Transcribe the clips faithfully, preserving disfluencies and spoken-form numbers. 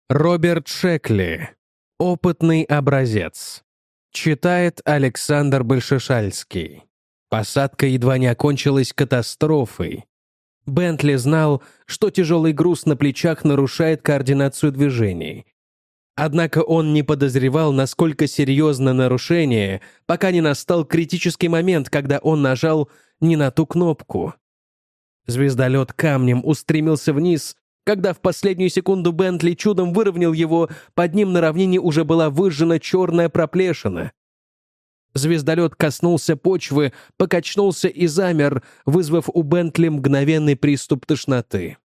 Роберт Шекли. Опытный образец. Читает Александр Большешальский. Посадка едва не окончилась катастрофой. Бентли знал, что тяжелый груз на плечах нарушает координацию движений. Однако он не подозревал, насколько серьезно нарушение, пока не настал критический момент, когда он нажал не на ту кнопку. Звездолет камнем устремился вниз, когда в последнюю секунду Бентли чудом выровнял его, под ним на равнине уже была выжжена черная проплешина. Звездолет коснулся почвы, покачнулся и замер, вызвав у Бентли мгновенный приступ тошноты.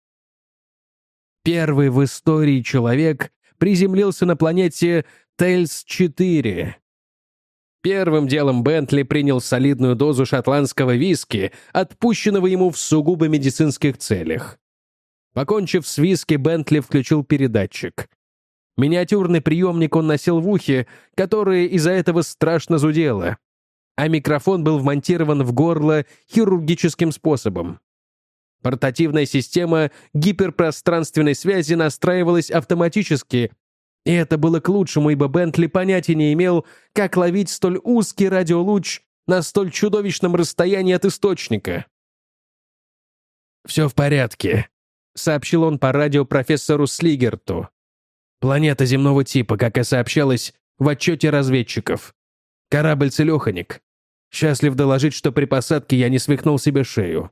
Первый в истории человек приземлился на планете Тельс четыре. Первым делом Бентли принял солидную дозу шотландского виски, отпущенного ему в сугубо медицинских целях. Покончив с виски, Бентли включил передатчик. Миниатюрный приемник он носил в ухе, которое из-за этого страшно зудело, а микрофон был вмонтирован в горло хирургическим способом. Портативная система гиперпространственной связи настраивалась автоматически, и это было к лучшему, ибо Бентли понятия не имел, как ловить столь узкий радиолуч на столь чудовищном расстоянии от источника. «Все в порядке», — сообщил он по радио профессору Слигерту. «Планета земного типа, как и сообщалось в отчете разведчиков. Корабль целеханик. Счастлив доложить, что при посадке я не свихнул себе шею».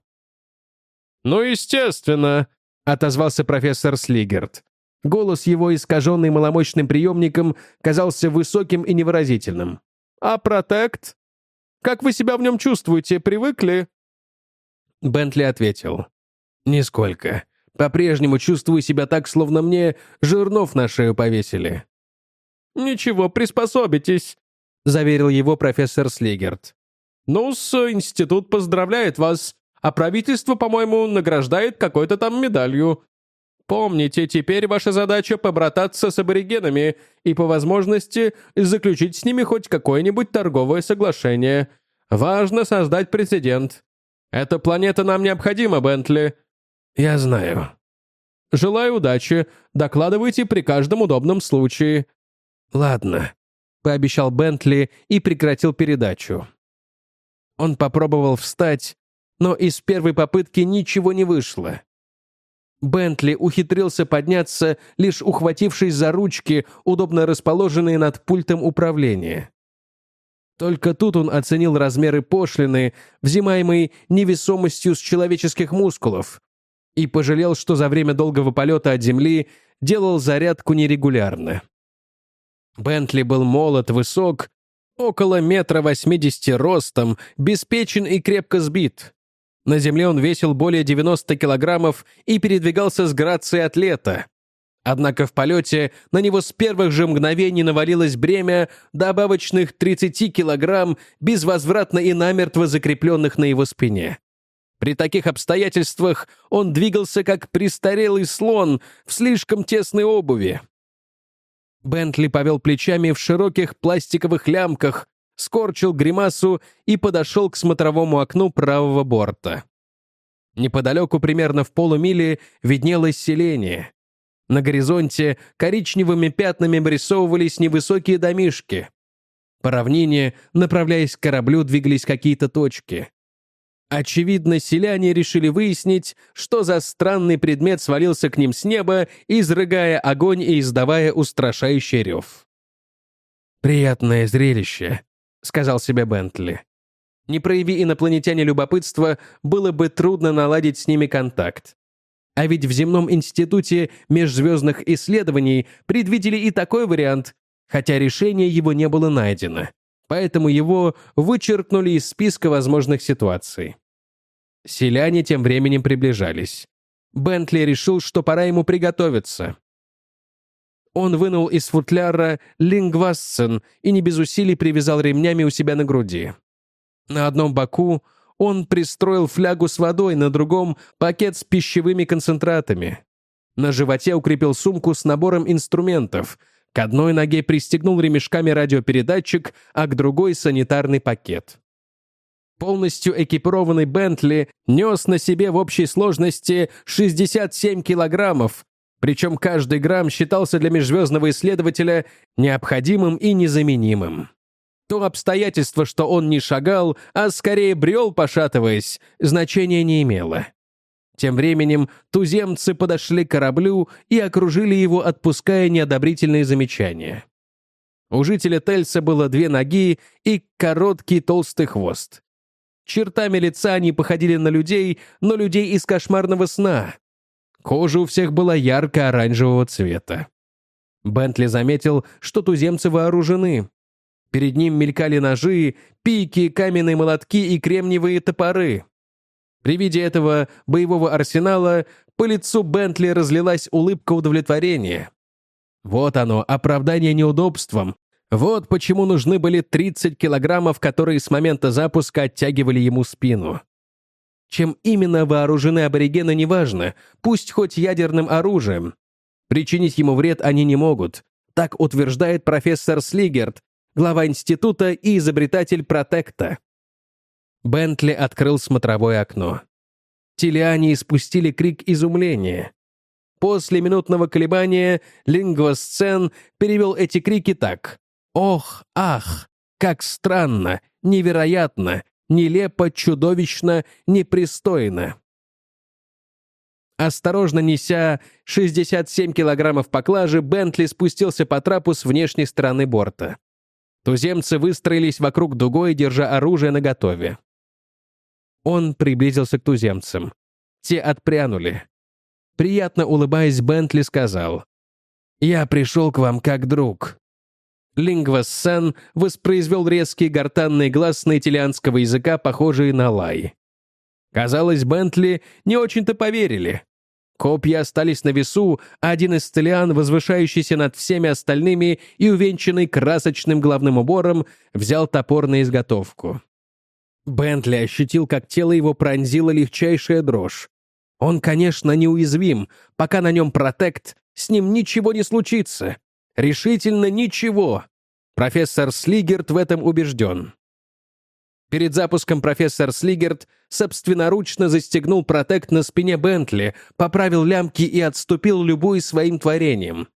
«Ну, естественно», — отозвался профессор Слигерт. Голос его, искаженный маломощным приемником, казался высоким и невыразительным. «А протект? Как вы себя в нем чувствуете? Привыкли?» Бентли ответил. «Нисколько. По-прежнему чувствую себя так, словно мне жернов на шею повесили». «Ничего, приспособитесь», — заверил его профессор Слигерт. «Ну-с, институт поздравляет вас, а правительство, по-моему, награждает какой-то там медалью. Помните, теперь ваша задача побрататься с аборигенами и, по возможности, заключить с ними хоть какое-нибудь торговое соглашение. Важно создать прецедент. Эта планета нам необходима, Бентли». «Я знаю». «Желаю удачи. Докладывайте при каждом удобном случае». «Ладно», — пообещал Бентли и прекратил передачу. Он попробовал встать, но из первой попытки ничего не вышло. Бентли ухитрился подняться, лишь ухватившись за ручки, удобно расположенные над пультом управления. Только тут он оценил размеры пошлины, взимаемой невесомостью с человеческих мускулов, и пожалел, что за время долгого полета от Земли делал зарядку нерегулярно. Бентли был молод, высок, около метра восьмидесяти ростом, беспечен и крепко сбит. На Земле он весил более девяноста килограммов и передвигался с грацией атлета. Однако в полете на него с первых же мгновений навалилось бремя добавочных тридцати килограмм, безвозвратно и намертво закрепленных на его спине. При таких обстоятельствах он двигался как престарелый слон в слишком тесной обуви. Бентли повел плечами в широких пластиковых лямках, скорчил гримасу и подошел к смотровому окну правого борта. Неподалеку, примерно в полумиле, виднелось селение. На горизонте коричневыми пятнами вырисовывались невысокие домишки. По равнине, направляясь к кораблю, двигались какие-то точки. Очевидно, селяне решили выяснить, что за странный предмет свалился к ним с неба, изрыгая огонь и издавая устрашающий рев. «Приятное зрелище», — сказал себе Бентли. Не прояви инопланетяне любопытства, было бы трудно наладить с ними контакт. А ведь в земном институте межзвездных исследований предвидели и такой вариант, хотя решение его не было найдено. Поэтому его вычеркнули из списка возможных ситуаций. Селяне тем временем приближались. Бентли решил, что пора ему приготовиться. Он вынул из футляра лингвасцен и не без усилий привязал ремнями у себя на груди. На одном боку он пристроил флягу с водой, на другом — пакет с пищевыми концентратами. На животе укрепил сумку с набором инструментов. К одной ноге пристегнул ремешками радиопередатчик, а к другой — санитарный пакет. Полностью экипированный Бентли нес на себе в общей сложности шестьдесят семь килограммов, Причем каждый грамм считался для межзвездного исследователя необходимым и незаменимым. То обстоятельство, что он не шагал, а скорее брел, пошатываясь, значения не имело. Тем временем туземцы подошли к кораблю и окружили его, отпуская неодобрительные замечания. У жителя Тельса было две ноги и короткий толстый хвост. Чертами лица они походили на людей, но людей из кошмарного сна. Кожа у всех была ярко-оранжевого цвета. Бентли заметил, что туземцы вооружены. Перед ним мелькали ножи, пики, каменные молотки и кремниевые топоры. При виде этого боевого арсенала по лицу Бентли разлилась улыбка удовлетворения. Вот оно, оправдание неудобствам. Вот почему нужны были тридцать килограммов, которые с момента запуска оттягивали ему спину. Чем именно вооружены аборигены, неважно, пусть хоть ядерным оружием. Причинить ему вред они не могут. Так утверждает профессор Слигерт, глава института и изобретатель протекта. Бентли открыл смотровое окно. Телиане испустили крик изумления. После минутного колебания лингвосцен перевел эти крики так: «Ох, ах, как странно, невероятно, нелепо, чудовищно, непристойно». Осторожно неся шестьдесят семь килограммов поклажи, Бентли спустился по трапу с внешней стороны борта. Туземцы выстроились вокруг дугой, держа оружие наготове. Он приблизился к туземцам. Те отпрянули. Приятно улыбаясь, Бентли сказал: «Я пришел к вам как друг». Лингвосцен воспроизвел резкие гортанные гласные телианского языка, похожие на лай. Казалось, Бентли не очень-то поверили. Копья остались на весу, а один из телиан, возвышающийся над всеми остальными и увенчанный красочным головным убором, взял топор на изготовку. Бентли ощутил, как тело его пронзила легчайшая дрожь. Он, конечно, неуязвим. Пока на нем протект, с ним ничего не случится. Решительно ничего. Профессор Слигерт в этом убежден. Перед запуском профессор Слигерт собственноручно застегнул протект на спине Бентли, поправил лямки и отступил, любуясь своим творением.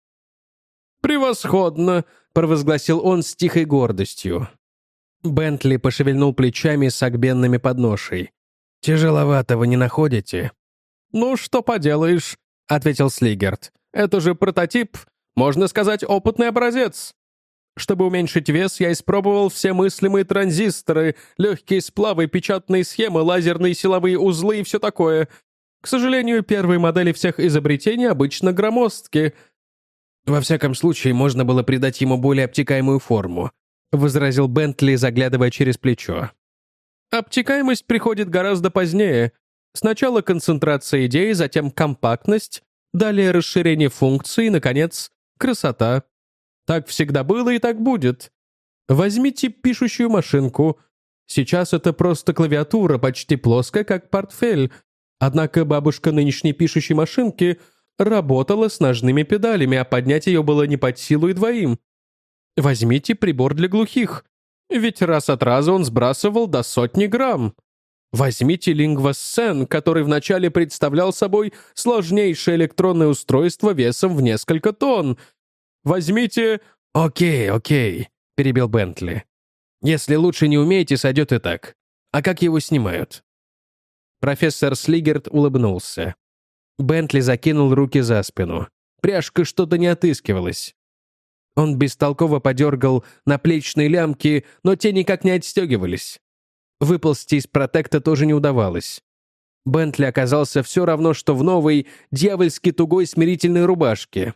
«Превосходно!» — провозгласил он с тихой гордостью. Бентли пошевельнул плечами с согбенными подношей. «Тяжеловато вы не находите?» «Ну, что поделаешь», — ответил Слигерт. «Это же прототип, можно сказать, опытный образец. Чтобы уменьшить вес, я испробовал все мыслимые транзисторы, легкие сплавы, печатные схемы, лазерные силовые узлы и все такое. К сожалению, первые модели всех изобретений обычно громоздки». «Во всяком случае, можно было придать ему более обтекаемую форму», — возразил Бентли, заглядывая через плечо. «Обтекаемость приходит гораздо позднее. Сначала концентрация идей, затем компактность, далее расширение функций и, наконец, красота. Так всегда было и так будет. Возьмите пишущую машинку. Сейчас это просто клавиатура, почти плоская, как портфель. Однако бабушка нынешней пишущей машинки работала с ножными педалями, а поднять ее было не под силу и двоим. Возьмите прибор для глухих. Ведь раз от раза он сбрасывал до сотни грамм. Возьмите лингвосцен, который вначале представлял собой сложнейшее электронное устройство весом в несколько тонн. Возьмите...» «Окей, окей», — перебил Бентли. «Если лучше не умеете, сойдет и так. А как его снимают?» Профессор Слигерт улыбнулся. Бентли закинул руки за спину. Пряжка что-то не отыскивалась. Он бестолково подергал наплечные лямки, но те никак не отстегивались. Выползти из протекта тоже не удавалось. Бентли оказался все равно, что в новой, дьявольски тугой смирительной рубашке.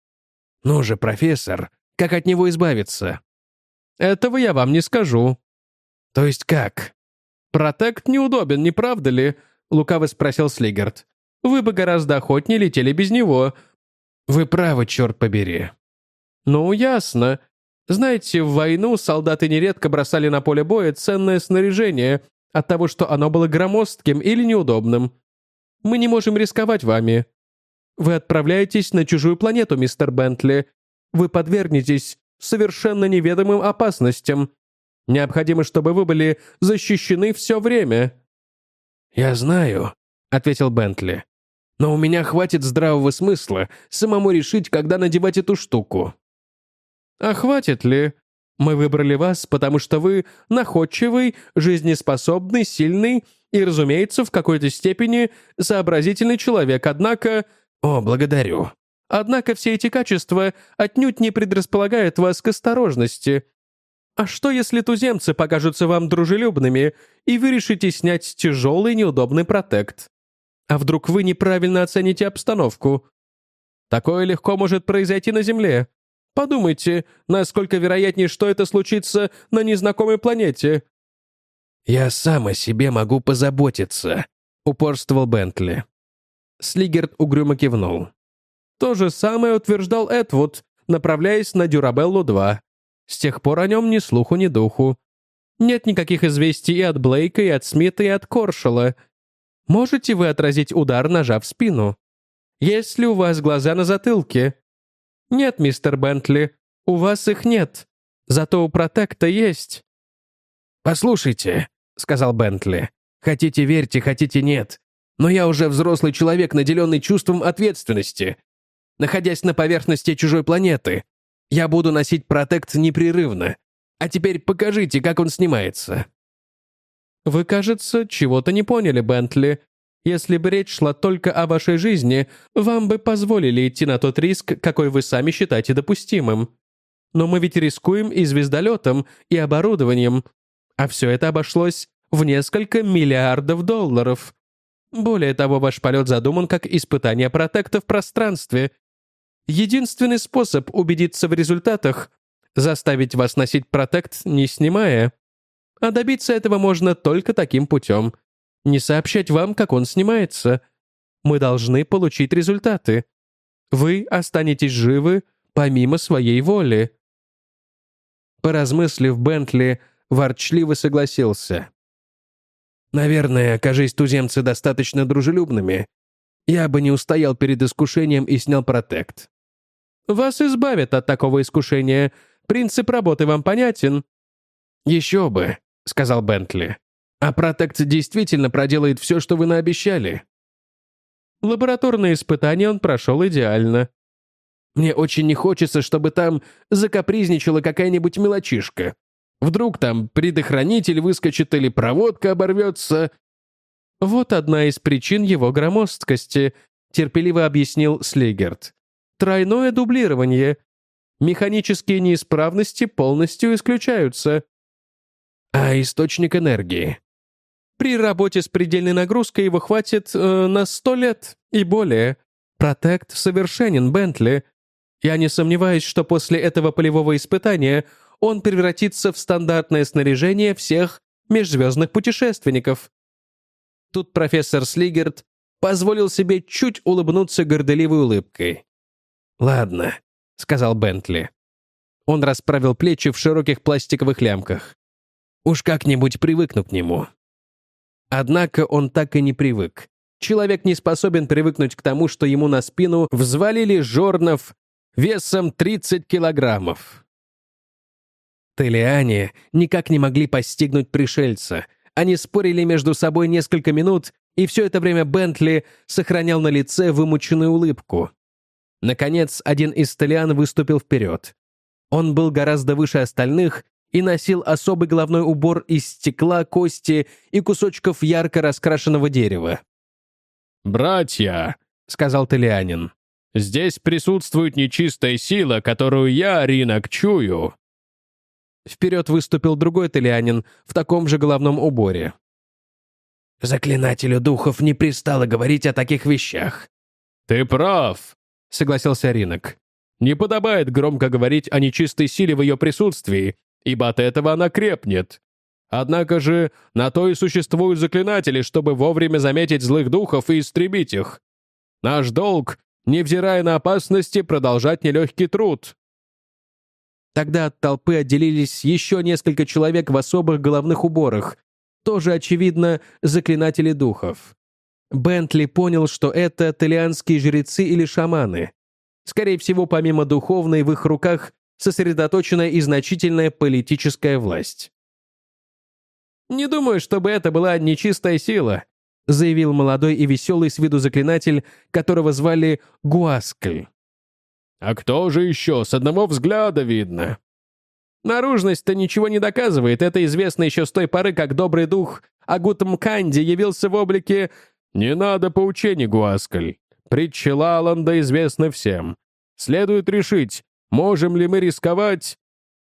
«Ну же, профессор, как от него избавиться?» «Этого я вам не скажу». «То есть как?» «Протект неудобен, не правда ли?» — лукаво спросил Слигерт. «Вы бы гораздо охотнее летели без него». «Вы правы, черт побери». «Ну, ясно. Знаете, в войну солдаты нередко бросали на поле боя ценное снаряжение от того, что оно было громоздким или неудобным. Мы не можем рисковать вами. Вы отправляетесь на чужую планету, мистер Бентли. Вы подвергнетесь совершенно неведомым опасностям. Необходимо, чтобы вы были защищены все время». «Я знаю», — ответил Бентли. Но у меня хватит здравого смысла самому решить, когда надевать эту штуку». «А хватит ли? Мы выбрали вас, потому что вы находчивый, жизнеспособный, сильный и, разумеется, в какой-то степени сообразительный человек, однако...» «О, благодарю». «Однако все эти качества отнюдь не предрасполагают вас к осторожности. А что, если туземцы покажутся вам дружелюбными, и вы решите снять тяжелый неудобный протект? А вдруг вы неправильно оцените обстановку? Такое легко может произойти на Земле. Подумайте, насколько вероятнее, что это случится на незнакомой планете». «Я сам о себе могу позаботиться», — упорствовал Бентли. Слигерт угрюмо кивнул. То же самое утверждал Этвуд, направляясь на Дюрабеллу-два. С тех пор о нем ни слуху, ни духу. Нет никаких известий и от Блейка, и от Смита, и от Коршелла. Можете вы отразить удар ножа в спину? Есть ли у вас глаза на затылке? Нет, мистер Бентли, у вас их нет. Зато у протекта есть. «Послушайте», — сказал Бентли, — «хотите верьте, хотите нет. Но я уже взрослый человек, наделенный чувством ответственности. Находясь на поверхности чужой планеты, я буду носить протект непрерывно. А теперь покажите, как он снимается». «Вы, кажется, чего-то не поняли, Бентли. Если бы речь шла только о вашей жизни, вам бы позволили идти на тот риск, какой вы сами считаете допустимым. Но мы ведь рискуем и звездолетом, и оборудованием. А все это обошлось в несколько миллиардов долларов. Более того, ваш полет задуман как испытание протекта в пространстве. Единственный способ убедиться в результатах — заставить вас носить протект, не снимая. А добиться этого можно только таким путем. Не сообщать вам, как он снимается. Мы должны получить результаты. Вы останетесь живы помимо своей воли». Поразмыслив, Бентли ворчливо согласился. «Наверное, окажись туземцы достаточно дружелюбными, я бы не устоял перед искушением и снял протект». «Вас избавят от такого искушения. Принцип работы вам понятен». «Еще бы», — сказал Бентли. «А протект действительно проделает все, что вы наобещали». Лабораторные испытания он прошел идеально. «Мне очень не хочется, чтобы там закапризничала какая-нибудь мелочишка. Вдруг там предохранитель выскочит или проводка оборвется». «Вот одна из причин его громоздкости», — терпеливо объяснил Слигерт. «Тройное дублирование. Механические неисправности полностью исключаются». «А источник энергии?» «При работе с предельной нагрузкой его хватит э, на сто лет и более. Протект совершенен, Бентли. Я не сомневаюсь, что после этого полевого испытания он превратится в стандартное снаряжение всех межзвездных путешественников». Тут профессор Слигерт позволил себе чуть улыбнуться горделивой улыбкой. «Ладно», — сказал Бентли. Он расправил плечи в широких пластиковых лямках. «Уж как-нибудь привыкну к нему». Однако он так и не привык. Человек не способен привыкнуть к тому, что ему на спину взвалили жорнов весом тридцать килограммов. Телиане никак не могли постигнуть пришельца. Они спорили между собой несколько минут, и все это время Бентли сохранял на лице вымученную улыбку. Наконец, один из телиан выступил вперед. Он был гораздо выше остальных и носил особый головной убор из стекла, кости и кусочков ярко раскрашенного дерева. «Братья», — сказал телианин, — «здесь присутствует нечистая сила, которую я, Ринок, чую». Вперед выступил другой телианин в таком же головном уборе. «Заклинателю духов не пристало говорить о таких вещах». «Ты прав», — согласился Ринок. «Не подобает громко говорить о нечистой силе в ее присутствии, ибо от этого она крепнет. Однако же на то и существуют заклинатели, чтобы вовремя заметить злых духов и истребить их. Наш долг, невзирая на опасности, продолжать нелегкий труд». Тогда от толпы отделились еще несколько человек в особых головных уборах, тоже, очевидно, заклинатели духов. Бентли понял, что это телианские жрецы или шаманы. Скорее всего, помимо духовной, в их руках сосредоточена и значительная политическая власть. «Не думаю, чтобы это была нечистая сила», заявил молодой и веселый с виду заклинатель, которого звали Гуаскль. «А кто же еще? С одного взгляда видно». «Наружность-то ничего не доказывает. Это известно еще с той поры, как добрый дух Агутмканди явился в облике...» «Не надо поучений, Гуаскль. Притчи Лаланда известны всем. Следует решить, можем ли мы рисковать...»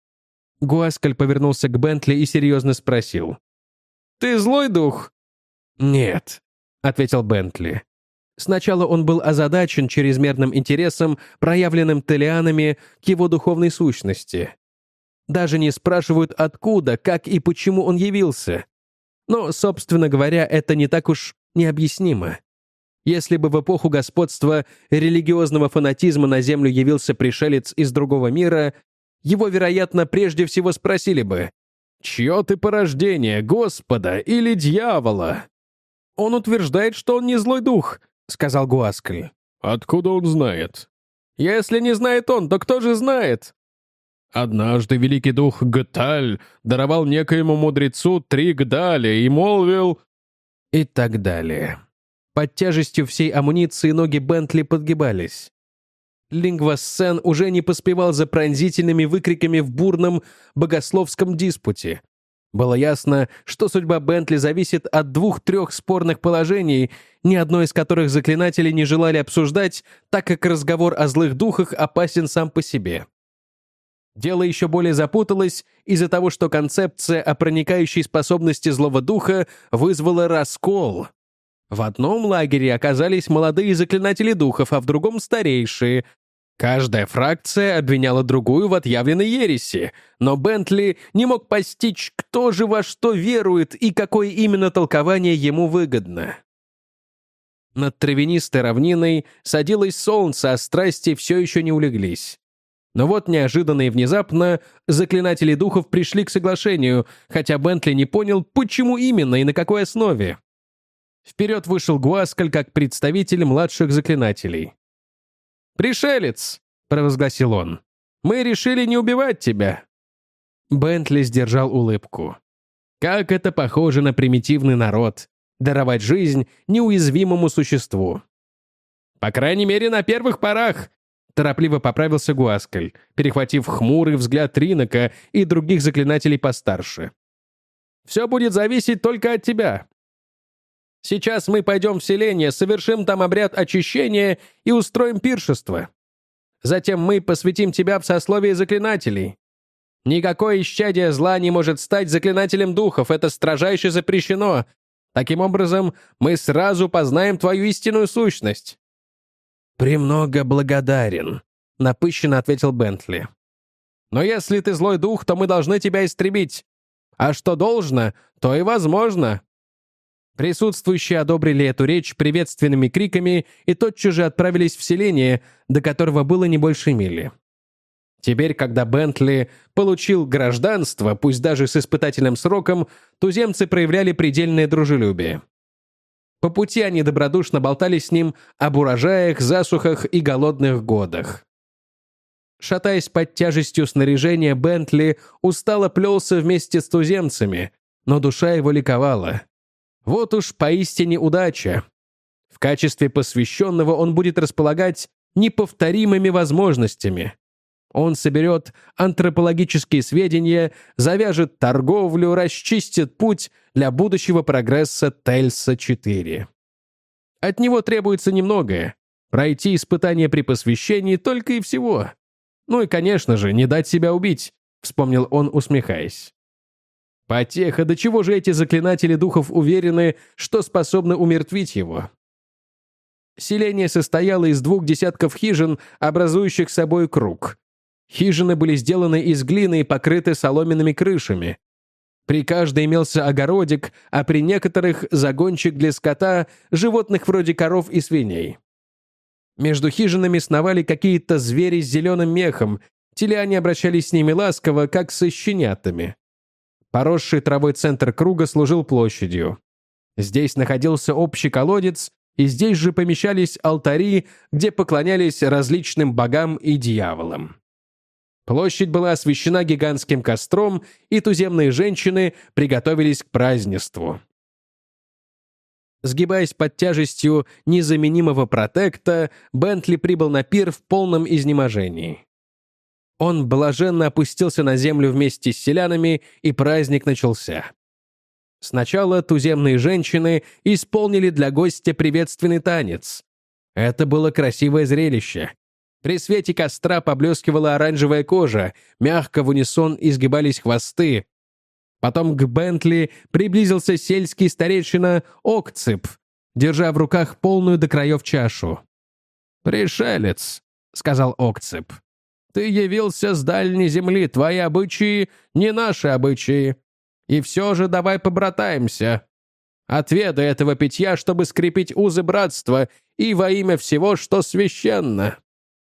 Гуаскль повернулся к Бентли и серьезно спросил. «Ты злой дух?» «Нет», — ответил Бентли. Сначала он был озадачен чрезмерным интересом, проявленным Телианами к его духовной сущности. Даже не спрашивают, откуда, как и почему он явился. Но, собственно говоря, это не так уж необъяснимо. Если бы в эпоху господства религиозного фанатизма на Землю явился пришелец из другого мира, его, вероятно, прежде всего спросили бы: «Чье ты порождение, Господа или дьявола?» «Он утверждает, что он не злой дух», — сказал Гуаскль. «Откуда он знает?» «Если не знает он, то кто же знает?» «Однажды великий дух Гталь даровал некоему мудрецу три гдаля и молвил...» И так далее. Под тяжестью всей амуниции ноги Бентли подгибались. Лингвасцен уже не поспевал за пронзительными выкриками в бурном богословском диспуте. Было ясно, что судьба Бентли зависит от двух-трех спорных положений, ни одно из которых заклинатели не желали обсуждать, так как разговор о злых духах опасен сам по себе. Дело еще более запуталось из-за того, что концепция о проникающей способности злого духа вызвала раскол. В одном лагере оказались молодые заклинатели духов, а в другом — старейшие. Каждая фракция обвиняла другую в отъявленной ереси, но Бентли не мог постичь, кто же во что верует и какое именно толкование ему выгодно. Над травянистой равниной садилось солнце, а страсти все еще не улеглись. Но вот неожиданно и внезапно заклинатели духов пришли к соглашению, хотя Бентли не понял, почему именно и на какой основе. Вперед вышел Гуаскль как представитель младших заклинателей. «Пришелец!» — провозгласил он. «Мы решили не убивать тебя!» Бентли сдержал улыбку. Как это похоже на примитивный народ — даровать жизнь неуязвимому существу. «По крайней мере, на первых порах!» — торопливо поправился Гуаскль, перехватив хмурый взгляд Ринока и других заклинателей постарше. «Все будет зависеть только от тебя. Сейчас мы пойдем в селение, совершим там обряд очищения и устроим пиршество. Затем мы посвятим тебя в сословие заклинателей. Никакое исчадие зла не может стать заклинателем духов, это строжайше запрещено. Таким образом, мы сразу познаем твою истинную сущность». «Премного благодарен», — напыщенно ответил Бентли. «Но если ты злой дух, то мы должны тебя истребить. А что должно, то и возможно». Присутствующие одобрили эту речь приветственными криками и тотчас же отправились в селение, до которого было не больше мили. Теперь, когда Бентли получил гражданство, пусть даже с испытательным сроком, туземцы проявляли предельное дружелюбие. По пути они добродушно болтали с ним об урожаях, засухах и голодных годах. Шатаясь под тяжестью снаряжения, Бентли устало плелся вместе с туземцами, но душа его ликовала. Вот уж поистине удача. В качестве посвященного он будет располагать неповторимыми возможностями. Он соберет антропологические сведения, завяжет торговлю, расчистит путь для будущего прогресса Тельса четыре. От него требуется немногое — пройти испытание при посвящении только и всего. Ну и, конечно же, не дать себя убить, вспомнил он, усмехаясь. Потеха, до чего же эти заклинатели духов уверены, что способны умертвить его? Селение состояло из двух десятков хижин, образующих собой круг. Хижины были сделаны из глины и покрыты соломенными крышами. При каждой имелся огородик, а при некоторых — загончик для скота, животных вроде коров и свиней. Между хижинами сновали какие-то звери с зеленым мехом, теляне обращались с ними ласково, как со щенятами. Поросший травой центр круга служил площадью. Здесь находился общий колодец, и здесь же помещались алтари, где поклонялись различным богам и дьяволам. Площадь была освещена гигантским костром, и туземные женщины приготовились к празднеству. Сгибаясь под тяжестью незаменимого протекта, Бентли прибыл на пир в полном изнеможении. Он блаженно опустился на землю вместе с селянами, и праздник начался. Сначала туземные женщины исполнили для гостя приветственный танец. Это было красивое зрелище. При свете костра поблескивала оранжевая кожа, мягко в унисон изгибались хвосты. Потом к Бентли приблизился сельский старейшина Окцип, держа в руках полную до краев чашу. «Пришелец», — сказал Окцип, — «ты явился с дальней земли, твои обычаи не наши обычаи. И все же давай побратаемся. Отведай этого питья, чтобы скрепить узы братства и во имя всего, что священно».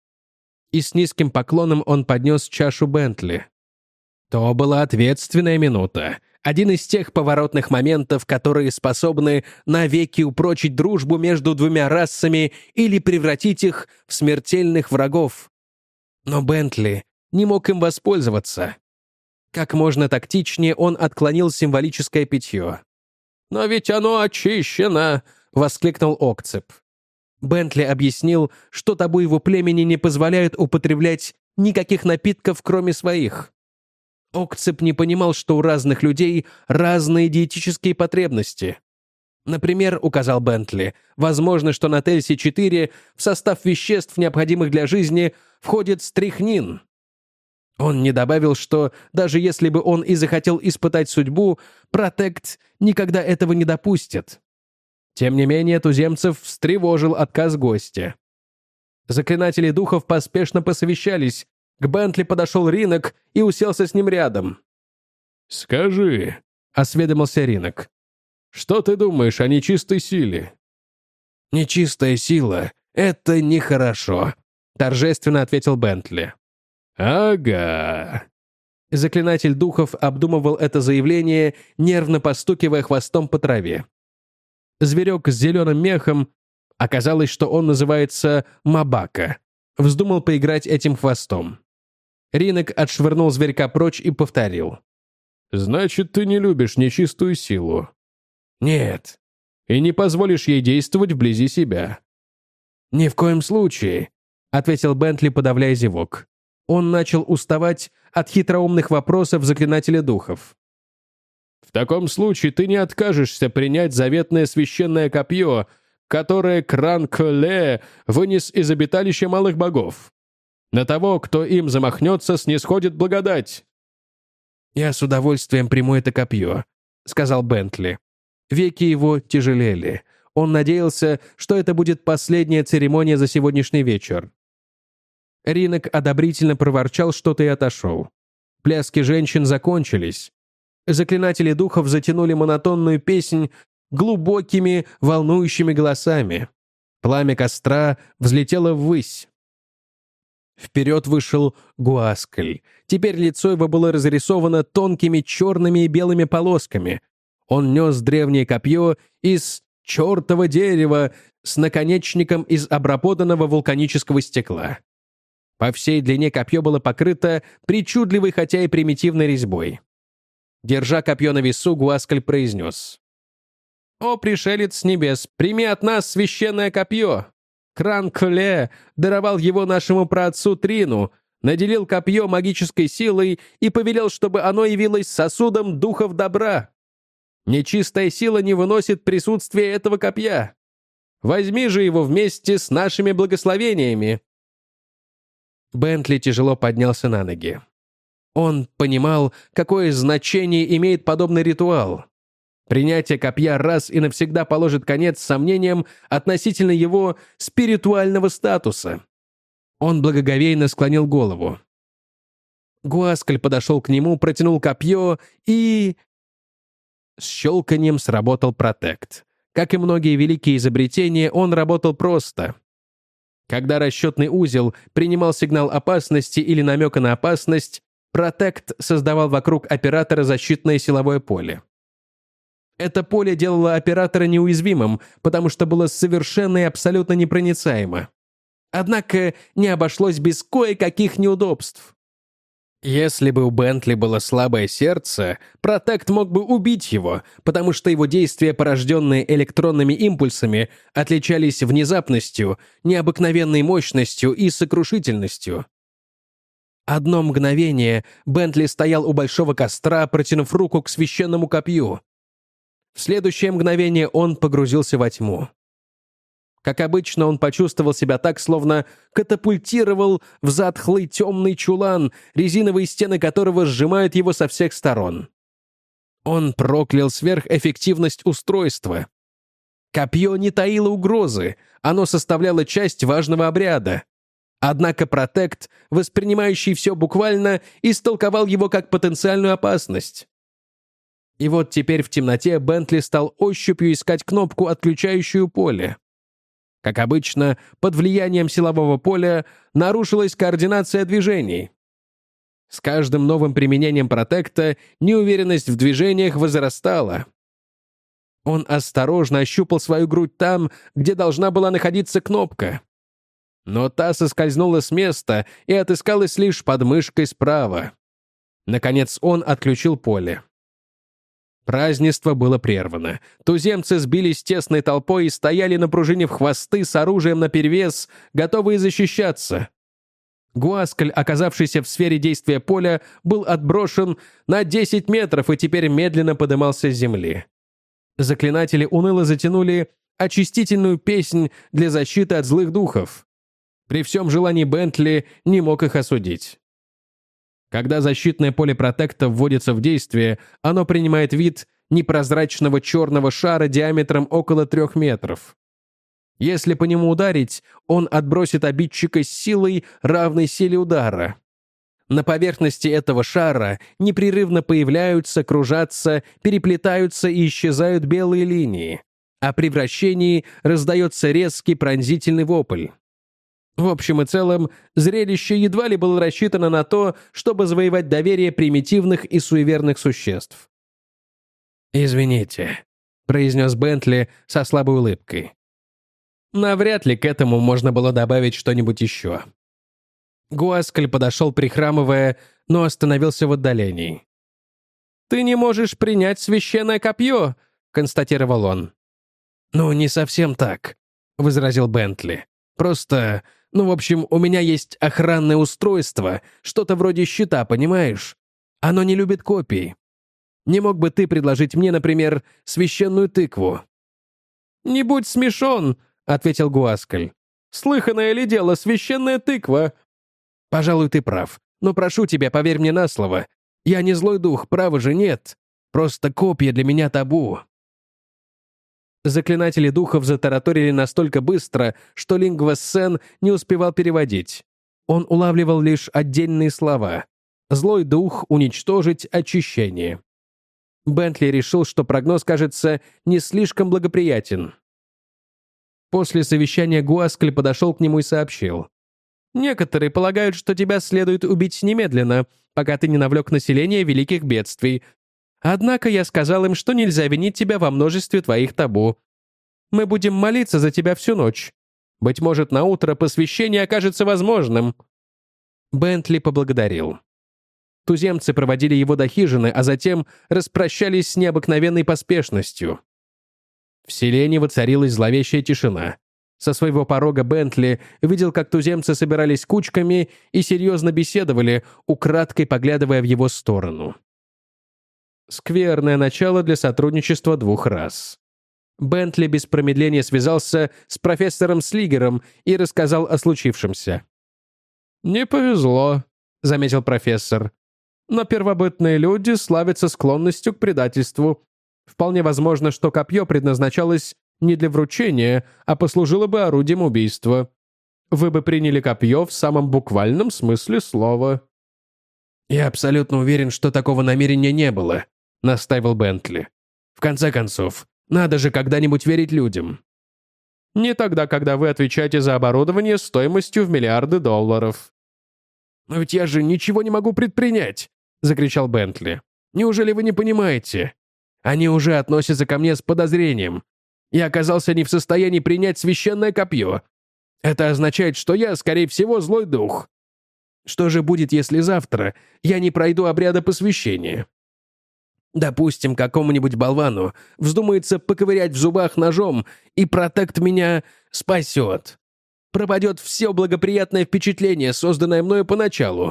И с низким поклоном он поднес чашу Бентли. То была ответственная минута. Один из тех поворотных моментов, которые способны навеки упрочить дружбу между двумя расами или превратить их в смертельных врагов. Но Бентли не мог им воспользоваться. Как можно тактичнее он отклонил символическое питье. «Но ведь оно очищено!» — воскликнул Окцип. Бентли объяснил, что табу его племени не позволяют употреблять никаких напитков, кроме своих. Окцип не понимал, что у разных людей разные диетические потребности. Например, указал Бентли, возможно, что на Тельсе четыре в состав веществ, необходимых для жизни, входит стрихнин. Он не добавил, что даже если бы он и захотел испытать судьбу, протект никогда этого не допустит. Тем не менее, туземцев встревожил отказ гостя. Заклинатели духов поспешно посовещались. К Бентли подошел Ринок и уселся с ним рядом. «Скажи», — осведомился Ринок, — «что ты думаешь о нечистой силе?» «Нечистая сила — это нехорошо», — торжественно ответил Бентли. «Ага». Заклинатель духов обдумывал это заявление, нервно постукивая хвостом по траве. Зверек с зеленым мехом, оказалось, что он называется Мабака, вздумал поиграть этим хвостом. Ринок отшвырнул зверька прочь и повторил. «Значит, ты не любишь нечистую силу?» «Нет». «И не позволишь ей действовать вблизи себя?» «Ни в коем случае», — ответил Бентли, подавляя зевок. Он начал уставать от хитроумных вопросов заклинателя духов. «В таком случае ты не откажешься принять заветное священное копье, которое Кран-Коле вынес из обиталища малых богов. На того, кто им замахнется, снисходит благодать». «Я с удовольствием приму это копье», — сказал Бентли. Веки его тяжелели. Он надеялся, что это будет последняя церемония за сегодняшний вечер. Ринок одобрительно проворчал что-то и отошел. Пляски женщин закончились. Заклинатели духов затянули монотонную песнь глубокими, волнующими голосами. Пламя костра взлетело ввысь. Вперед вышел Гуаскаль. Теперь лицо его было разрисовано тонкими черными и белыми полосками. Он нес древнее копье из чертова дерева с наконечником из обработанного вулканического стекла. По всей длине копье было покрыто причудливой, хотя и примитивной резьбой. Держа копье на весу, Гуаскаль произнес. «О, пришелец с небес, прими от нас священное копье! Кран-Коле даровал его нашему праотцу Трину, наделил копье магической силой и повелел, чтобы оно явилось сосудом духов добра. Нечистая сила не выносит присутствия этого копья. Возьми же его вместе с нашими благословениями». Бентли тяжело поднялся на ноги. Он понимал, какое значение имеет подобный ритуал. Принятие копья раз и навсегда положит конец сомнениям относительно его спиритуального статуса. Он благоговейно склонил голову. Гуаскаль подошел к нему, протянул копье и... С щелканьем сработал протект. Как и многие великие изобретения, он работал просто. Когда расчетный узел принимал сигнал опасности или намека на опасность, протект создавал вокруг оператора защитное силовое поле. Это поле делало оператора неуязвимым, потому что было совершенно и абсолютно непроницаемо. Однако не обошлось без кое-каких неудобств. Если бы у Бентли было слабое сердце, Протект мог бы убить его, потому что его действия, порожденные электронными импульсами, отличались внезапностью, необыкновенной мощностью и сокрушительностью. Одно мгновение Бентли стоял у большого костра, протянув руку к священному копью. В следующее мгновение он погрузился во тьму. Как обычно, он почувствовал себя так, словно катапультировал в затхлый темный чулан, резиновые стены которого сжимают его со всех сторон. Он проклял сверхэффективность устройства. Копье не таило угрозы, оно составляло часть важного обряда. Однако Протект, воспринимающий все буквально, истолковал его как потенциальную опасность. И вот теперь в темноте Бентли стал ощупью искать кнопку, отключающую поле. Как обычно, под влиянием силового поля нарушилась координация движений. С каждым новым применением Протекта неуверенность в движениях возрастала. Он осторожно ощупал свою грудь там, где должна была находиться кнопка. Но та соскользнула с места и отыскалась лишь под мышкой справа. Наконец он отключил поле. Празднество было прервано. Туземцы сбились тесной толпой и стояли, напружинив хвосты с оружием наперевес, готовые защищаться. Гуаскаль, оказавшийся в сфере действия поля, был отброшен на десять метров и теперь медленно подымался с земли. Заклинатели уныло затянули очистительную песнь для защиты от злых духов. При всем желании Бентли не мог их осудить. Когда защитное поле Протекта вводится в действие, оно принимает вид непрозрачного черного шара диаметром около трех метров. Если по нему ударить, он отбросит обидчика с силой, равной силе удара. На поверхности этого шара непрерывно появляются, кружатся, переплетаются и исчезают белые линии, а при вращении раздается резкий пронзительный вопль. В общем и целом, зрелище едва ли было рассчитано на то, чтобы завоевать доверие примитивных и суеверных существ. «Извините», — произнес Бентли со слабой улыбкой. Навряд ли к этому можно было добавить что-нибудь еще. Гуаскаль подошел, прихрамывая, но остановился в отдалении. «Ты не можешь принять священное копье», — констатировал он. «Ну, не совсем так», — возразил Бентли. «Просто... Ну, в общем, у меня есть охранное устройство, что-то вроде щита, понимаешь? Оно не любит копий. Не мог бы ты предложить мне, например, священную тыкву?» «Не будь смешон», — ответил Гуаскаль. «Слыханное ли дело, священная тыква?» «Пожалуй, ты прав. Но прошу тебя, поверь мне на слово. Я не злой дух, права же нет. Просто копья для меня табу». Заклинатели духов затараторили настолько быстро, что лингвоссен не успевал переводить. Он улавливал лишь отдельные слова. «Злой дух, уничтожить, очищение». Бентли решил, что прогноз, кажется, не слишком благоприятен. После совещания Гуаскаль подошел к нему и сообщил. «Некоторые полагают, что тебя следует убить немедленно, пока ты не навлек население великих бедствий. Однако я сказал им, что нельзя винить тебя во множестве твоих табу. Мы будем молиться за тебя всю ночь. Быть может, на утро посвящение окажется возможным». Бентли поблагодарил. Туземцы проводили его до хижины, а затем распрощались с необыкновенной поспешностью. В селении воцарилась зловещая тишина. Со своего порога Бентли видел, как туземцы собирались кучками и серьезно беседовали, украдкой поглядывая в его сторону. Скверное начало для сотрудничества двух рас. Бентли без промедления связался с профессором Слигером и рассказал о случившемся. «Не повезло», — заметил профессор. «Но первобытные люди славятся склонностью к предательству. Вполне возможно, что копье предназначалось не для вручения, а послужило бы орудием убийства. Вы бы приняли копье в самом буквальном смысле слова». «Я абсолютно уверен, что такого намерения не было», — настаивал Бентли. «В конце концов, надо же когда-нибудь верить людям». «Не тогда, когда вы отвечаете за оборудование стоимостью в миллиарды долларов». «Но ведь я же ничего не могу предпринять», — закричал Бентли. «Неужели вы не понимаете? Они уже относятся ко мне с подозрением. Я оказался не в состоянии принять священное копье. Это означает, что я, скорее всего, злой дух». Что же будет, если завтра я не пройду обряда посвящения? Допустим, какому-нибудь болвану вздумается поковырять в зубах ножом, и протект меня спасет. Пропадет все благоприятное впечатление, созданное мною поначалу.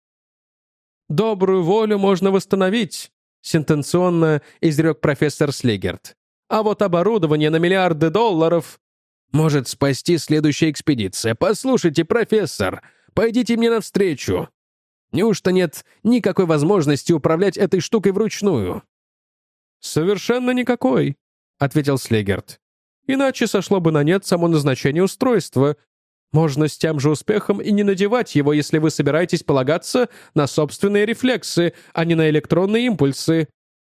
«Добрую волю можно восстановить», — сентенционно изрек профессор Слигерт. «А вот оборудование на миллиарды долларов...» «Может спасти следующая экспедиция. Послушайте, профессор, пойдите мне навстречу. Неужто нет никакой возможности управлять этой штукой вручную?» «Совершенно никакой», — ответил Слигерт. «Иначе сошло бы на нет само назначение устройства. Можно с тем же успехом и не надевать его, если вы собираетесь полагаться на собственные рефлексы, а не на электронные импульсы».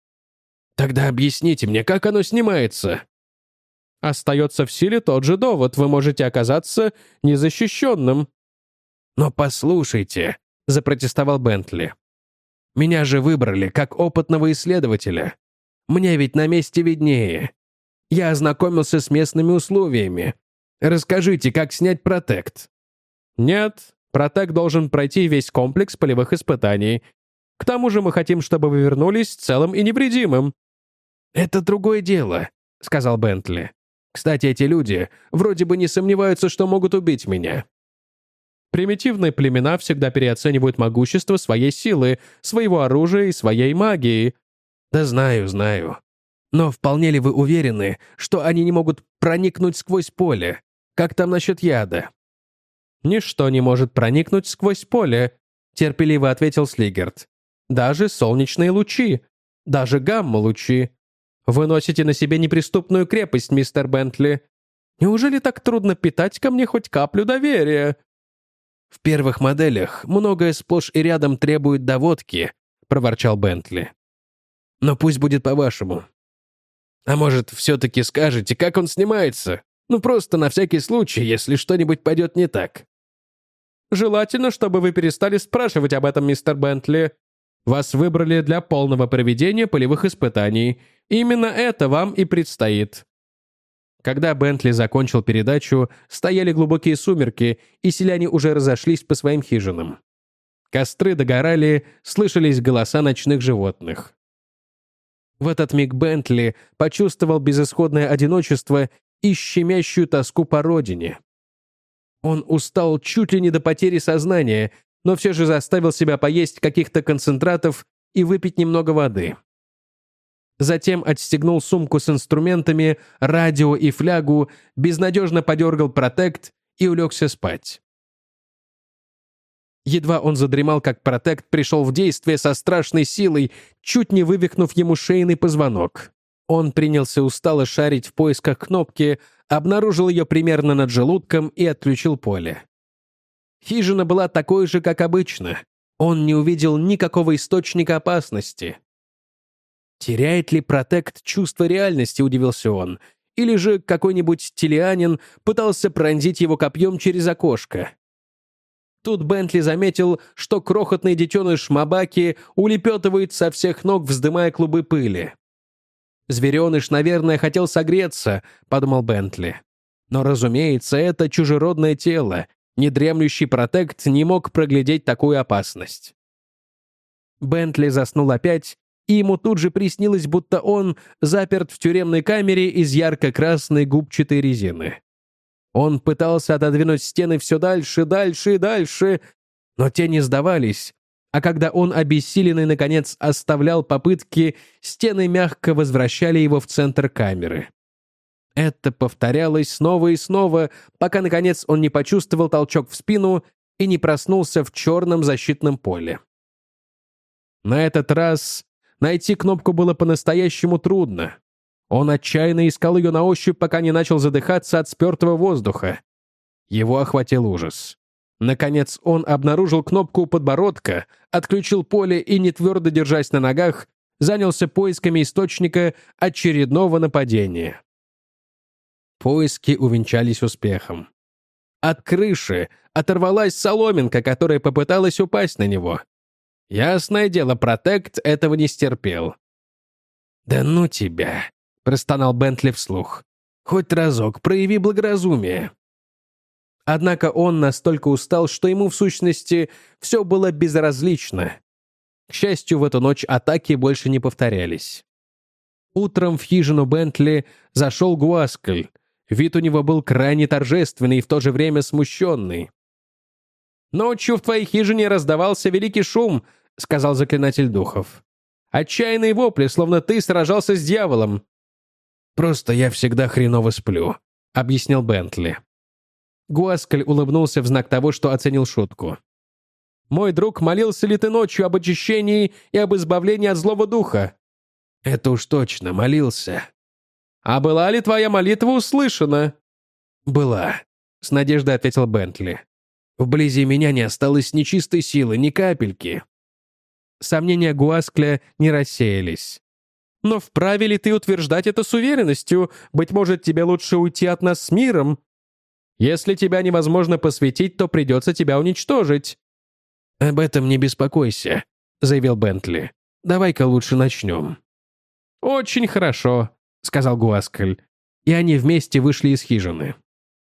«Тогда объясните мне, как оно снимается?» «Остается в силе тот же довод. Вы можете оказаться незащищенным». «Но послушайте», — запротестовал Бентли. «Меня же выбрали как опытного исследователя. Мне ведь на месте виднее. Я ознакомился с местными условиями. Расскажите, как снять протект?» «Нет, протект должен пройти весь комплекс полевых испытаний. К тому же мы хотим, чтобы вы вернулись целым и невредимым». «Это другое дело», — сказал Бентли. «Кстати, эти люди вроде бы не сомневаются, что могут убить меня». Примитивные племена всегда переоценивают могущество своей силы, своего оружия и своей магии. «Да знаю, знаю. Но вполне ли вы уверены, что они не могут проникнуть сквозь поле? Как там насчет яда?» «Ничто не может проникнуть сквозь поле», — терпеливо ответил Слигерт. «Даже солнечные лучи, даже гамма-лучи. Вы носите на себе неприступную крепость, мистер Бентли. Неужели так трудно питать ко мне хоть каплю доверия?» «В первых моделях многое сплошь и рядом требует доводки», — проворчал Бентли. «Но пусть будет по-вашему. А может, все-таки скажете, как он снимается? Ну, просто на всякий случай, если что-нибудь пойдет не так». «Желательно, чтобы вы перестали спрашивать об этом, мистер Бентли. Вас выбрали для полного проведения полевых испытаний. Именно это вам и предстоит». Когда Бентли закончил передачу, стояли глубокие сумерки, и селяне уже разошлись по своим хижинам. Костры догорали, слышались голоса ночных животных. В этот миг Бентли почувствовал безысходное одиночество и щемящую тоску по родине. Он устал чуть ли не до потери сознания, но все же заставил себя поесть каких-то концентратов и выпить немного воды. Затем отстегнул сумку с инструментами, радио и флягу, безнадежно подергал протект и улегся спать. Едва он задремал, как протект пришел в действие со страшной силой, чуть не вывихнув ему шейный позвонок. Он принялся устало шарить в поисках кнопки, обнаружил ее примерно над желудком и отключил поле. Хижина была такой же, как обычно. Он не увидел никакого источника опасности. «Теряет ли протект чувство реальности?» — удивился он. «Или же какой-нибудь телеанин пытался пронзить его копьем через окошко?» Тут Бентли заметил, что крохотный детеныш Мабаки улепетывает со всех ног, вздымая клубы пыли. «Звереныш, наверное, хотел согреться», — подумал Бентли. Но, разумеется, это чужеродное тело. Недремлющий протект не мог проглядеть такую опасность. Бентли заснул опять, и ему тут же приснилось, будто он заперт в тюремной камере из ярко-красной губчатой резины. Он пытался отодвинуть стены все дальше, дальше и дальше, но те не сдавались, а когда он, обессиленный, наконец, оставлял попытки, стены мягко возвращали его в центр камеры. Это повторялось снова и снова, пока, наконец, он не почувствовал толчок в спину и не проснулся в черном защитном поле. На этот раз найти кнопку было по-настоящему трудно. Он отчаянно искал ее на ощупь, пока не начал задыхаться от спертого воздуха. Его охватил ужас. Наконец он обнаружил кнопку у подбородка, отключил поле и, не твердо держась на ногах, занялся поисками источника очередного нападения. Поиски увенчались успехом. От крыши оторвалась соломинка, которая попыталась упасть на него. Ясное дело, протект этого не стерпел. «Да ну тебя!» — простонал Бентли вслух. «Хоть разок прояви благоразумие». Однако он настолько устал, что ему, в сущности, все было безразлично. К счастью, в эту ночь атаки больше не повторялись. Утром в хижину Бентли зашел Гуаскаль. Вид у него был крайне торжественный и в то же время смущенный. «Ночью в твоей хижине раздавался великий шум», — сказал заклинатель духов. «Отчаянные вопли, словно ты сражался с дьяволом». «Просто я всегда хреново сплю», — объяснил Бентли. Гуаскаль улыбнулся в знак того, что оценил шутку. «Мой друг, молился ли ты ночью об очищении и об избавлении от злого духа?» «Это уж точно, молился». «А была ли твоя молитва услышана?» «Была», — с надеждой ответил Бентли. «Вблизи меня не осталось ни чистой силы, ни капельки». Сомнения Гуаскля не рассеялись. «Но вправе ли ты утверждать это с уверенностью? Быть может, тебе лучше уйти от нас с миром? Если тебя невозможно посвятить, то придется тебя уничтожить». «Об этом не беспокойся», — заявил Бентли. «Давай-ка лучше начнем». «Очень хорошо», — сказал Гуаскаль, и они вместе вышли из хижины.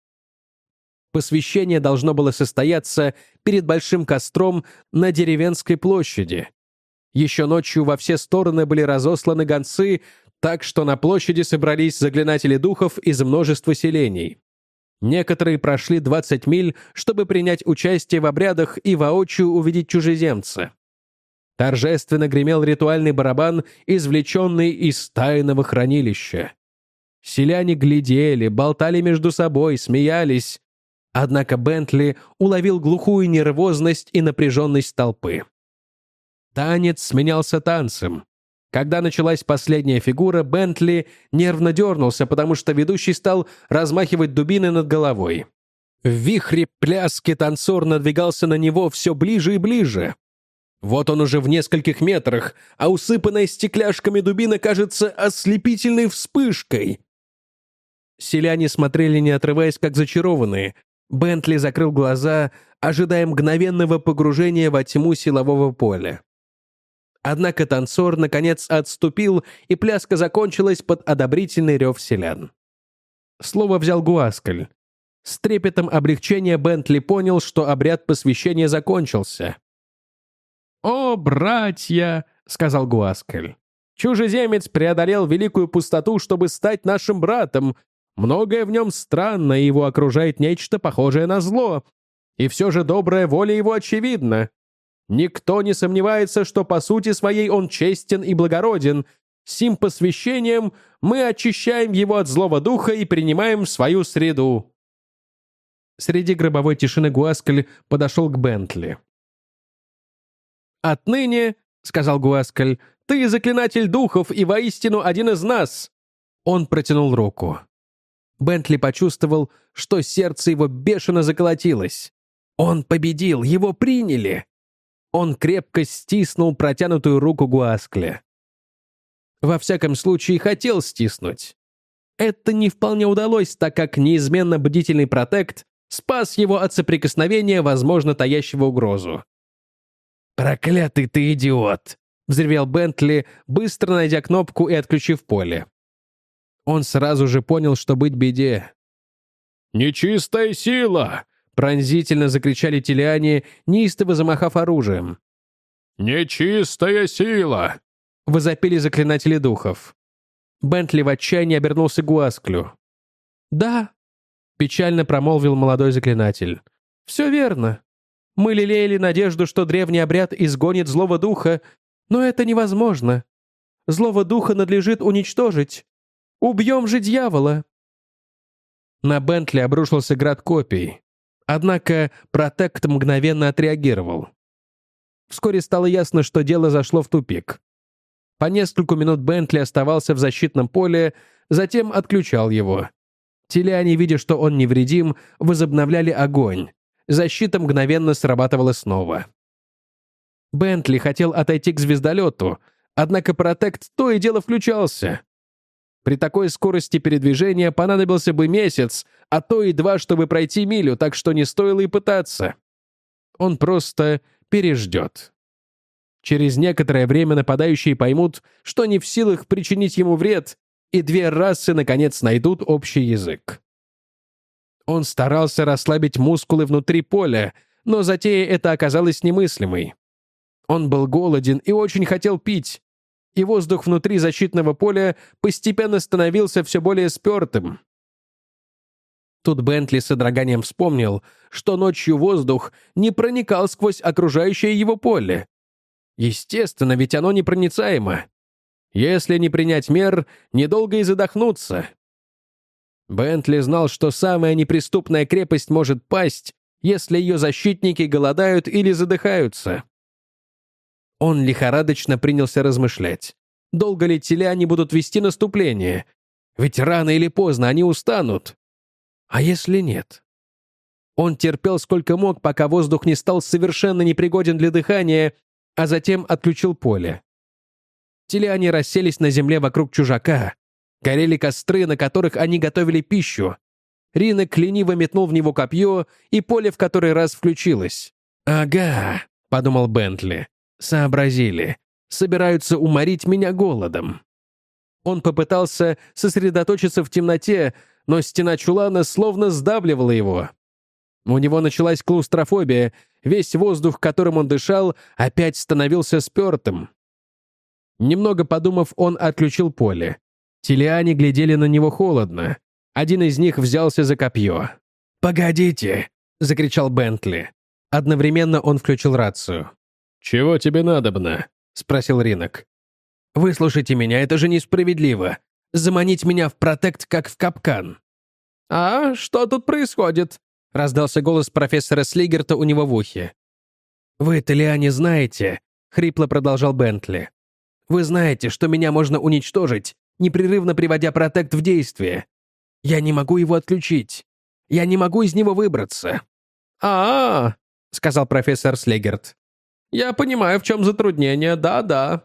Посвящение должно было состояться перед большим костром на деревенской площади. Еще ночью во все стороны были разосланы гонцы, так что на площади собрались заклинатели духов из множества селений. Некоторые прошли двадцать миль, чтобы принять участие в обрядах и воочию увидеть чужеземца. Торжественно гремел ритуальный барабан, извлеченный из тайного хранилища. Селяне глядели, болтали между собой, смеялись. Однако Бентли уловил глухую нервозность и напряженность толпы. Танец сменялся танцем. Когда началась последняя фигура, Бентли нервно дернулся, потому что ведущий стал размахивать дубиной над головой. В вихре пляски танцор надвигался на него все ближе и ближе. Вот он уже в нескольких метрах, а усыпанная стекляшками дубина кажется ослепительной вспышкой. Селяне смотрели, не отрываясь, как зачарованные. Бентли закрыл глаза, ожидая мгновенного погружения во тьму силового поля. Однако танцор, наконец, отступил, и пляска закончилась под одобрительный рев селян. Слово взял Гуаскаль. С трепетом облегчения Бентли понял, что обряд посвящения закончился. «О, братья!» — сказал Гуаскаль. «Чужеземец преодолел великую пустоту, чтобы стать нашим братом. Многое в нем странно, и его окружает нечто похожее на зло. И все же добрая воля его очевидна. Никто не сомневается, что по сути своей он честен и благороден. Сим посвящением мы очищаем его от злого духа и принимаем в свою среду». Среди гробовой тишины Гуаскаль подошел к Бентли. «Отныне, — сказал Гуаскаль, — ты заклинатель духов и воистину один из нас!» Он протянул руку. Бентли почувствовал, что сердце его бешено заколотилось. Он победил, его приняли. Он крепко стиснул протянутую руку Гуаскля. Во всяком случае, хотел стиснуть. Это не вполне удалось, так как неизменно бдительный протект спас его от соприкосновения, возможно, таящего угрозу. «Проклятый ты идиот!» — взревел Бентли, быстро найдя кнопку и отключив поле. Он сразу же понял, что быть беде. «Нечистая сила!» — пронзительно закричали теляне, неистово замахав оружием. «Нечистая сила!» — возопили заклинатели духов. Бентли в отчаянии обернулся к Гуасклю. «Да», — печально промолвил молодой заклинатель. «Все верно. Мы лелеяли надежду, что древний обряд изгонит злого духа, но это невозможно. Злого духа надлежит уничтожить. Убьем же дьявола!» На Бентли обрушился град копий. Однако протект мгновенно отреагировал. Вскоре стало ясно, что дело зашло в тупик. По несколько минут Бентли оставался в защитном поле, затем отключал его. Теляне, видя, что он невредим, возобновляли огонь. Защита мгновенно срабатывала снова. Бентли хотел отойти к звездолету, однако протект то и дело включался. При такой скорости передвижения понадобился бы месяц, а то и два, чтобы пройти милю, так что не стоило и пытаться. Он просто переждет. Через некоторое время нападающие поймут, что не в силах причинить ему вред, и две расы, наконец, найдут общий язык. Он старался расслабить мускулы внутри поля, но затея эта оказалась немыслимой. Он был голоден и очень хотел пить, и воздух внутри защитного поля постепенно становился все более спертым. Тут Бентли с содроганием вспомнил, что ночью воздух не проникал сквозь окружающее его поле. Естественно, ведь оно непроницаемо. Если не принять мер, недолго и задохнуться. Бентли знал, что самая неприступная крепость может пасть, если ее защитники голодают или задыхаются. Он лихорадочно принялся размышлять. Долго ли теляне будут вести наступление? Ведь рано или поздно они устанут. А если нет? Он терпел сколько мог, пока воздух не стал совершенно непригоден для дыхания, а затем отключил поле. Теляне расселись на земле вокруг чужака. Горели костры, на которых они готовили пищу. Ринок лениво метнул в него копье, и поле в который раз включилось. «Ага», — подумал Бентли, — «сообразили. Собираются уморить меня голодом». Он попытался сосредоточиться в темноте, но стена чулана словно сдавливала его. У него началась клаустрофобия, весь воздух, которым он дышал, опять становился спертым. Немного подумав, он отключил поле. Теляне глядели на него холодно. Один из них взялся за копье. «Погодите!» — закричал Бентли. Одновременно он включил рацию. «Чего тебе надобно?» — спросил Ринок. «Выслушайте меня, это же несправедливо. Заманить меня в протект, как в капкан». «А что тут происходит?» — раздался голос профессора Слигерта у него в ухе. «Вы, теляне, знаете», — хрипло продолжал Бентли. «Вы знаете, что меня можно уничтожить, непрерывно приводя протект в действие. Я не могу его отключить. Я не могу из него выбраться». «А-а-а», — сказал профессор Слигерт. «Я понимаю, в чем затруднение, да-да».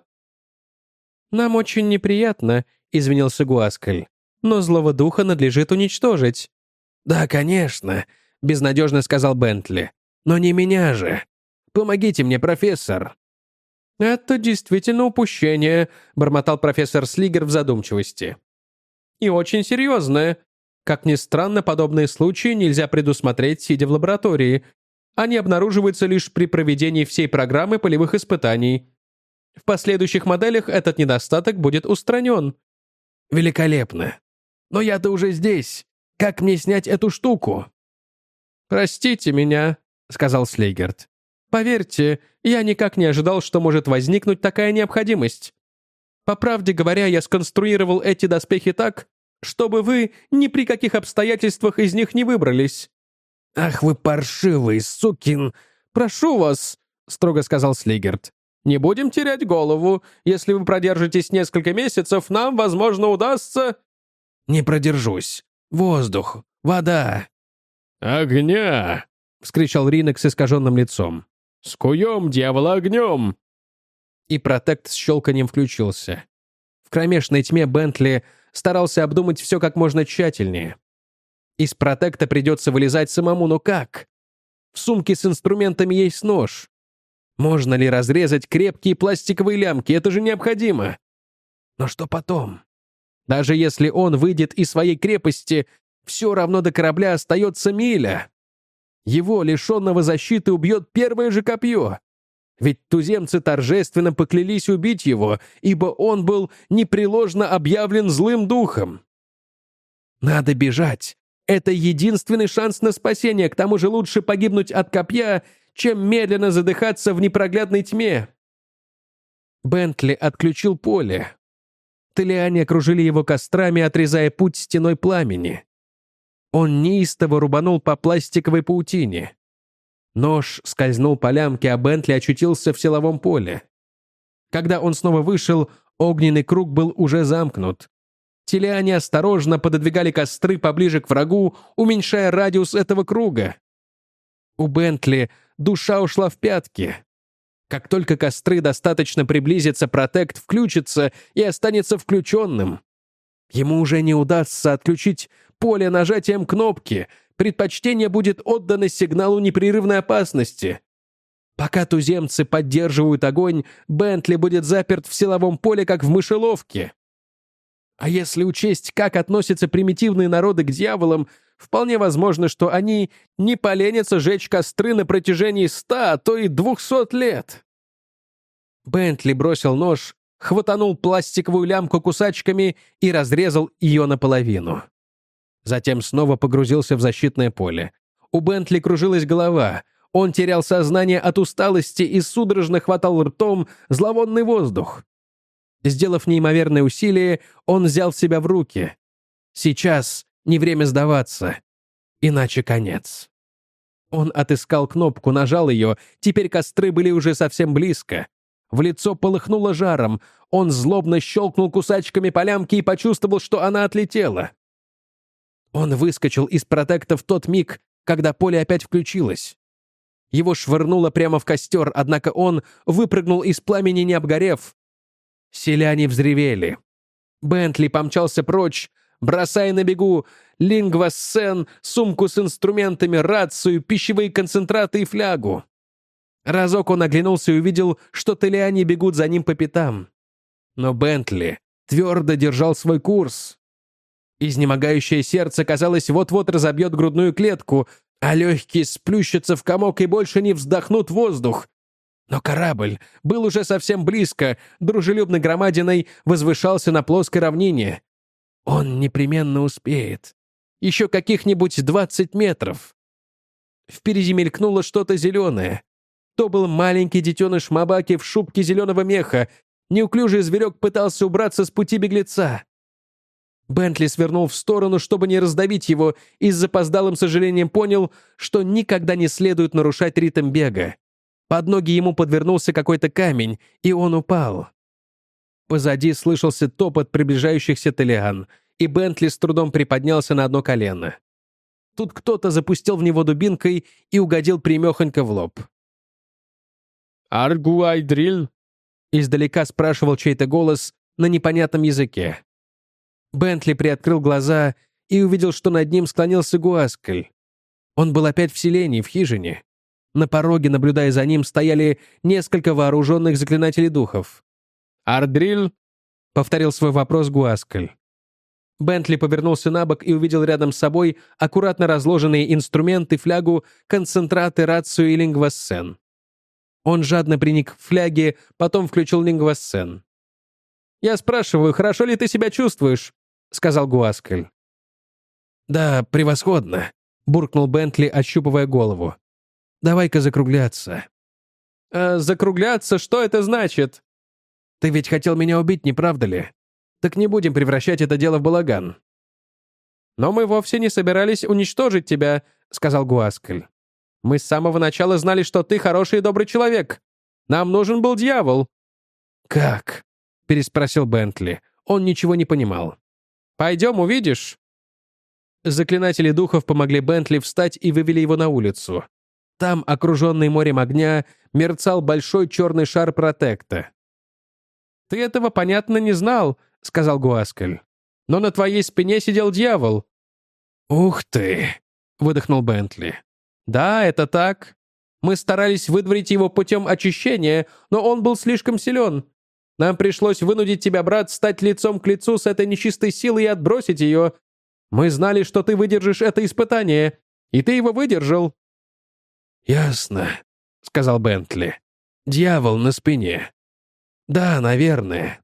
«Нам очень неприятно», — извинился Гуаскаль. «Но злого духа надлежит уничтожить». «Да, конечно», — безнадежно сказал Бентли. «Но не меня же. Помогите мне, профессор». «Это действительно упущение», — бормотал профессор Слигер в задумчивости. «И очень серьезное. Как ни странно, подобные случаи нельзя предусмотреть, сидя в лаборатории. Они обнаруживаются лишь при проведении всей программы полевых испытаний. В последующих моделях этот недостаток будет устранен». «Великолепно. Но я-то уже здесь. Как мне снять эту штуку?» «Простите меня», — сказал Слигерт. «Поверьте, я никак не ожидал, что может возникнуть такая необходимость. По правде говоря, я сконструировал эти доспехи так, чтобы вы ни при каких обстоятельствах из них не выбрались». «Ах вы паршивый сукин! Прошу вас», — строго сказал Слигерт. «Не будем терять голову. Если вы продержитесь несколько месяцев, нам, возможно, удастся...» «Не продержусь. Воздух, вода». «Огня!» — вскричал Ринок с искаженным лицом. «Скуем дьявола огнем!» И протект с щелканием включился. В кромешной тьме Бентли старался обдумать все как можно тщательнее. Из протекта придется вылезать самому, но как? В сумке с инструментами есть нож. Можно ли разрезать крепкие пластиковые лямки? Это же необходимо. Но что потом? Даже если он выйдет из своей крепости, все равно до корабля остается миля. Его, лишенного защиты, убьет первое же копье. Ведь туземцы торжественно поклялись убить его, ибо он был непреложно объявлен злым духом. Надо бежать. Это единственный шанс на спасение, к тому же лучше погибнуть от копья, чем медленно задыхаться в непроглядной тьме. Бентли отключил поле. Теляне окружили его кострами, отрезая путь стеной пламени. Он неистово рубанул по пластиковой паутине. Нож скользнул по лямке, а Бентли очутился в силовом поле. Когда он снова вышел, огненный круг был уже замкнут. Теляне осторожно пододвигали костры поближе к врагу, уменьшая радиус этого круга. У Бентли душа ушла в пятки. Как только костры достаточно приблизятся, протект включится и останется включенным. Ему уже не удастся отключить поле нажатием кнопки. Предпочтение будет отдано сигналу непрерывной опасности. Пока туземцы поддерживают огонь, Бентли будет заперт в силовом поле, как в мышеловке. А если учесть, как относятся примитивные народы к дьяволам, вполне возможно, что они не поленятся жечь костры на протяжении ста, а то и двухсот лет. Бентли бросил нож, хватанул пластиковую лямку кусачками и разрезал ее наполовину. Затем снова погрузился в защитное поле. У Бентли кружилась голова, он терял сознание от усталости и судорожно хватал ртом зловонный воздух. Сделав неимоверное усилие, он взял себя в руки. Сейчас не время сдаваться, иначе конец. Он отыскал кнопку, нажал ее, теперь костры были уже совсем близко. В лицо полыхнуло жаром, он злобно щелкнул кусачками по лямке и почувствовал, что она отлетела. Он выскочил из протекта в тот миг, когда поле опять включилось. Его швырнуло прямо в костер, однако он выпрыгнул из пламени, не обгорев. Селяне взревели. Бентли помчался прочь, бросая на бегу лингвассен, сумку с инструментами, рацию, пищевые концентраты и флягу. Разок он оглянулся и увидел, что селяне бегут за ним по пятам. Но Бентли твердо держал свой курс. Изнемогающее сердце, казалось, вот-вот разобьет грудную клетку, а легкие сплющатся в комок и больше не вздохнут воздух. Но корабль был уже совсем близко, дружелюбной громадиной возвышался на плоской равнине. Он непременно успеет. Еще каких-нибудь двадцать метров. Впереди мелькнуло что-то зеленое. То был маленький детеныш Мабаки в шубке зеленого меха. Неуклюжий зверек пытался убраться с пути беглеца. Бентли свернул в сторону, чтобы не раздавить его, и с запоздалым сожалением понял, что никогда не следует нарушать ритм бега. Под ноги ему подвернулся какой-то камень, и он упал. Позади слышался топот приближающихся селян, и Бентли с трудом приподнялся на одно колено. Тут кто-то запустил в него дубинкой и угодил примехонько в лоб. «Аргуайдриль?» — издалека спрашивал чей-то голос на непонятном языке. Бентли приоткрыл глаза и увидел, что над ним склонился Гуаскаль. Он был опять в селении, в хижине. На пороге, наблюдая за ним, стояли несколько вооруженных заклинателей духов. «Ардриль?» — повторил свой вопрос Гуаскаль. Бентли повернулся на бок и увидел рядом с собой аккуратно разложенные инструменты, флягу, концентраты, рацию и лингвассен. Он жадно приник к фляге, потом включил лингвассен. «Я спрашиваю, хорошо ли ты себя чувствуешь?» — сказал Гуаскаль. «Да, превосходно», — буркнул Бентли, ощупывая голову. «Давай-ка закругляться». «А закругляться? Что это значит?» «Ты ведь хотел меня убить, не правда ли? Так не будем превращать это дело в балаган». «Но мы вовсе не собирались уничтожить тебя», — сказал Гуаскаль. «Мы с самого начала знали, что ты хороший и добрый человек. Нам нужен был дьявол». «Как?» — переспросил Бентли. Он ничего не понимал. «Пойдем, увидишь». Заклинатели духов помогли Бентли встать и вывели его на улицу. Там, окруженный морем огня, мерцал большой черный шар протекта. «Ты этого, понятно, не знал», — сказал Гуаскаль. «Но на твоей спине сидел дьявол». «Ух ты!» — выдохнул Бентли. «Да, это так. Мы старались выдворить его путем очищения, но он был слишком силен. Нам пришлось вынудить тебя, брат, стать лицом к лицу с этой нечистой силой и отбросить ее. Мы знали, что ты выдержишь это испытание, и ты его выдержал». «Ясно», — сказал Бентли. «Дьявол на спине. Да, наверное».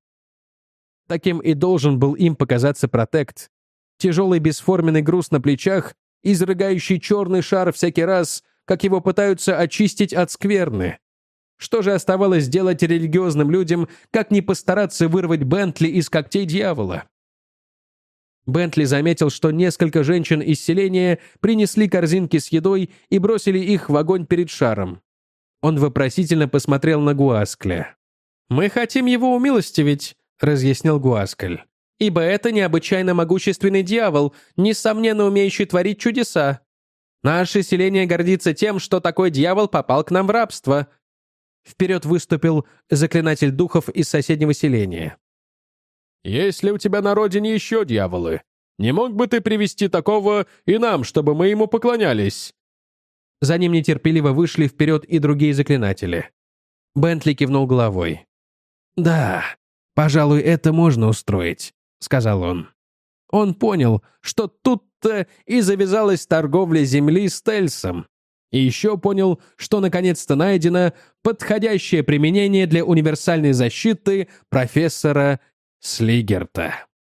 Таким и должен был им показаться протект. Тяжелый бесформенный груз на плечах, изрыгающий черный шар всякий раз, как его пытаются очистить от скверны. Что же оставалось делать религиозным людям, как не постараться вырвать Бентли из когтей дьявола? Бентли заметил, что несколько женщин из селения принесли корзинки с едой и бросили их в огонь перед шаром. Он вопросительно посмотрел на Гуаскля. «Мы хотим его умилостивить», — разъяснил Гуаскаль. «Ибо это необычайно могущественный дьявол, несомненно умеющий творить чудеса. Наше селение гордится тем, что такой дьявол попал к нам в рабство». Вперед выступил заклинатель духов из соседнего селения. «Есть ли у тебя на родине еще дьяволы? Не мог бы ты привести такого и нам, чтобы мы ему поклонялись?» За ним нетерпеливо вышли вперед и другие заклинатели. Бентли кивнул головой. «Да, пожалуй, это можно устроить», — сказал он. Он понял, что тут-то и завязалась торговля земли с Тельсом. И еще понял, что наконец-то найдено подходящее применение для универсальной защиты профессора Слигерта.